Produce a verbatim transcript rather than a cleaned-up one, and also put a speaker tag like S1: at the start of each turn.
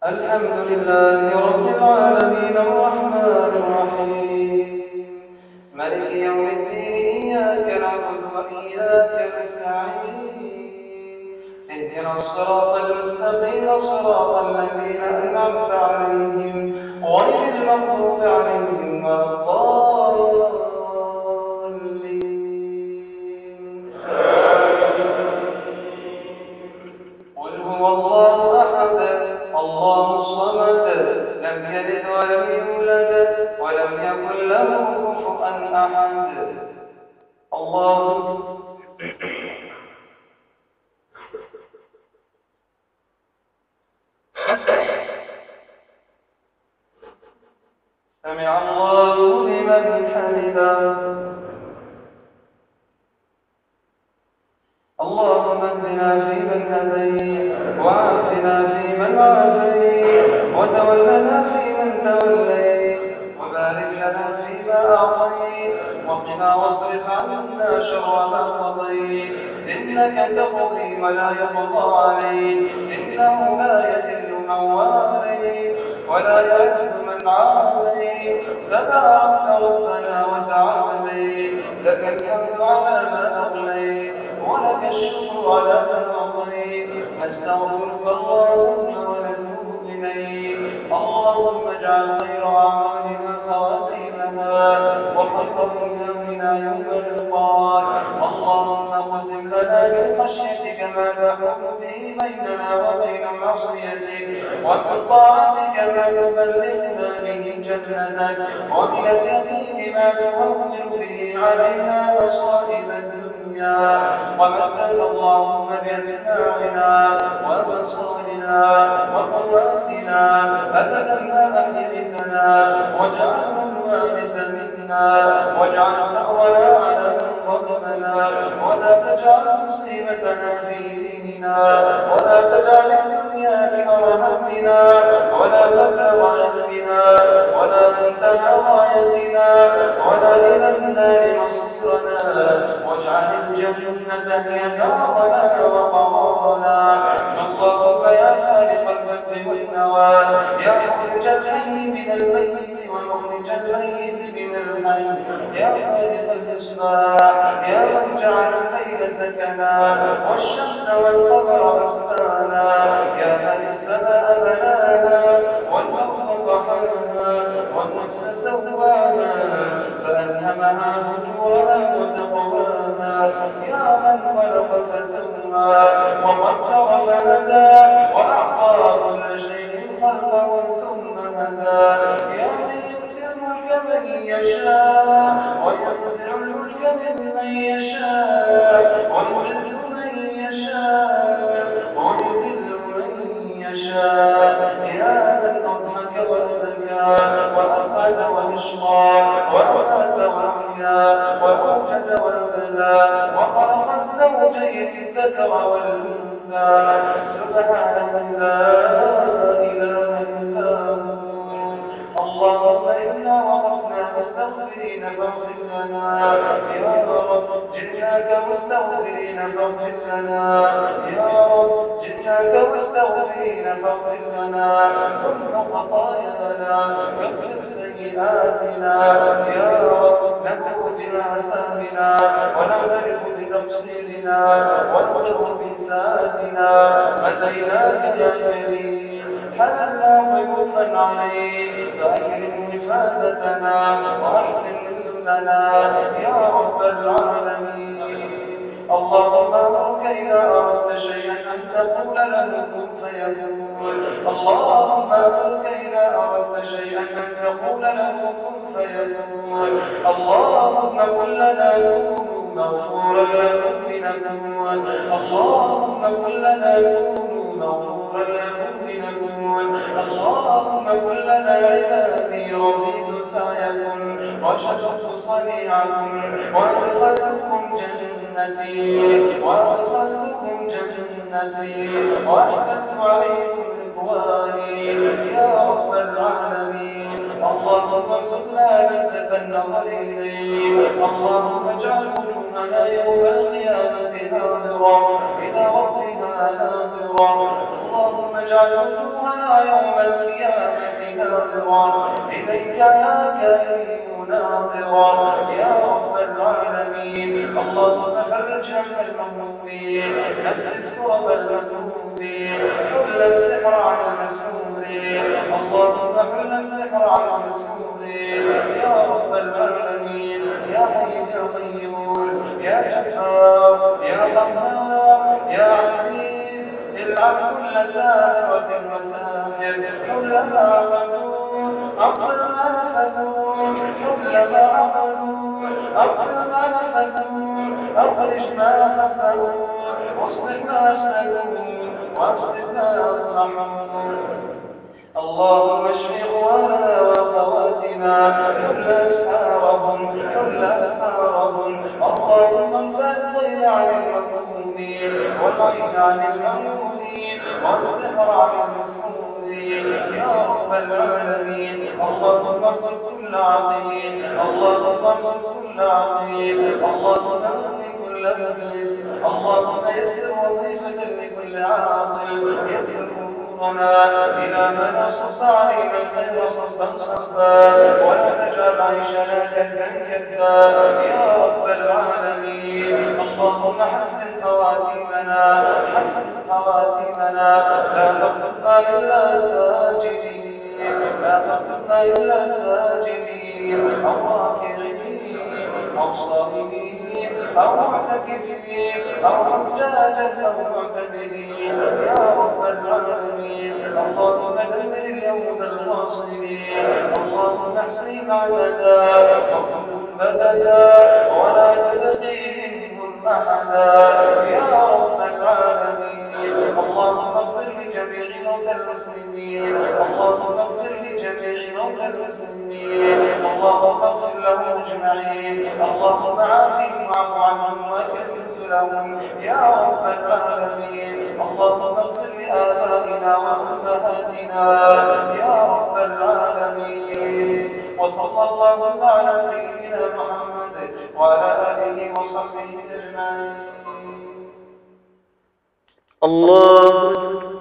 S1: الحمد لله رب العالمين الرحمن الرحيم مالك يوم الدين إياك نعبد وإياك نستعين اهدنا الصراط المستقيم صراط الذين أنعمت عليهم غير المغضوب عليهم ولا الضالين. قل هو الله أحد الله الصمد لم يلد ولم يولد ولم يكن له كفوا أحد. الله سمع الله لمن حمده. اللهم اهدنا فيمن هديت وعافنا فيمن عافيت وتولنا فيمن توليت وبارك لنا فيما أعطيت وقنا واصرف عنا شر ما قضيت إنك تقضي ولا يقضى عليك إنه لا يذل من واليت ولا يعز من عاديت تباركت ربنا وتعاليت لك الحمد على ما أغنيت ولك الشكر على ما أعطيت نستغفرك اللهم ونتوب إليك. اللهم اجعل خير أعمالنا خواتيمها وخير أيامنا يوم اللقاء. اللهم اقسم لنا من خشيتك ما تحول به بيننا وبين معصيتك ومن طاعتك ما تبلغنا به جنتك ومن اليقين ما تهون به علينا مصائب الدنيا ومتعنا اللهم بأسماعنا وأبصارنا وقواتنا أبدا ما أحييتنا واجعلنا الوارث منا واجعل ثأرنا على من ظلمنا ولا تجعل مصيبتنا في ديننا ولا تجعل الدنيا أكبر همنا ولا مبلغ علمنا ولا منتهى غايتنا ولا إلى النار مصيرنا واجعل الجنة هي دارنا وقرارنا. اللهم يا خالق الفرد والنوى يا مخرج الحي من الميت ومخرج الميت من الحي يا خالق الإصباح يا من جعل الليل سكنا والشمس والقمر حسبانا يا من السماء بناها والأرض طحاها والنفس سواها فألهمها فجورها وتقواها يا من خلق فسوى وقدر فهدى وأعطى كل شيء خلقه ثم هدى يا من يؤتي الملك من يشاء وينزع الملك ممن يشاء ويعز من يشاء ويذل من يشاء يا من أضحك وأزكى وأبعد وأشقى وأمات وأحيا وأوجد وأبلى وخلق الزوجين الذكر والأنثى سبحان من لا إله إلا هو. اللهم إنا وقفنا مستغفرين فاغفر لنا يا رب جئناك مستغفرين فاغفر لنا يا رب جئناك مستغفرين فاغفر لنا كل خطايانا واغفر سيئاتنا يا رب نكتب بآثامنا ونعترف بتقصيرنا ونقر بذاتنا أتيناك يا كريم حللنا ضيوفا عليك فأكرم نفاذتنا وأحسن نزلنا يا رب العالمين. اللهم أمرك إذا أردت شيئا أن تقول له كن فيكون. اللهم أمرك إذا أردت شيئا أن تقول له كن فيكون. اللهم كن لنا كن مغفورا لكم لنكون. اللهم كن لنا كن مغفورا لكم لنكون. اللهم كن لنا عبادي رضيت سعيكم وشكرت صنيعكم وأدخلتكم جنتي وأدخلتكم جنتي وأحسنت عليكم رضواني يا رب العالمين. اللهم كنا لذة النظر إليك. اللهم اجعل قلوبنا يوم القيامة ناظرة إلى ربها ناظرة. اللهم اجعل وجوهنا يوم ناظرا إليك يا كريم ناظرا يا رب العالمين. اللهم فرج هم المهمومين، نفس كرب المكروبين، حل السحر عن المسحورين. اللهم حل السحر عن المسحورين يا رب العالمين. يا حي يا قيوم يا جبار يا قهار يا عزيز، العب كل ساحرة وساحر، حل ما عملوا أبطل ما نفذوا، حل ما عملوا أبطل ما نفذوا، أخرج ما خفوا واصلح ما أسلموا واصلح ما أصلحوا. اللهم اشف اخواننا واخواتنا، حل اسحارهم حل اسحارهم. اللهم انفع الطير عن المظلومين والعين عن المعيونين والسحر عن المسحورين يا رب العالمين. اللهم اغفر كل عظيم، اللهم اغفر كل عظيم، اللهم اغفر كل مفلس، اللهم يسر وظيفة لكل عاطل، يسر إلى من أصب علينا الخير صبا صبا، ولا تجعل عيشنا كدا كدا يا رب العالمين. اللهم حسن خواتيمنا حسن خواتيمنا، لا تقتلنا إلا ساجدين، لا تقتلنا إلا ساجدين أو راكعين أو صائمين أو معتكفين أو حجاجا أو معتمرين يا رب العالمين. اللهم دمر اليهود الغاصبين، اللهم احصهم عددا وكلهم بددا ولا تبقي منهم أحدا يا رب العالمين. اللهم اغفر لجميع موتى المسلمين، اللهم اغفر لجميع موتى المسلمين، اللهم اغفر لهم اجمعين، اللهم عافهم واعف عنهم واكرم لهم يا رب العالمين. اللهم اغفر لآبائنا وأمهاتنا يا رب العالمين. وصلى الله على سيدنا محمد وعلى آله وصحبه أجمعين.
S2: الله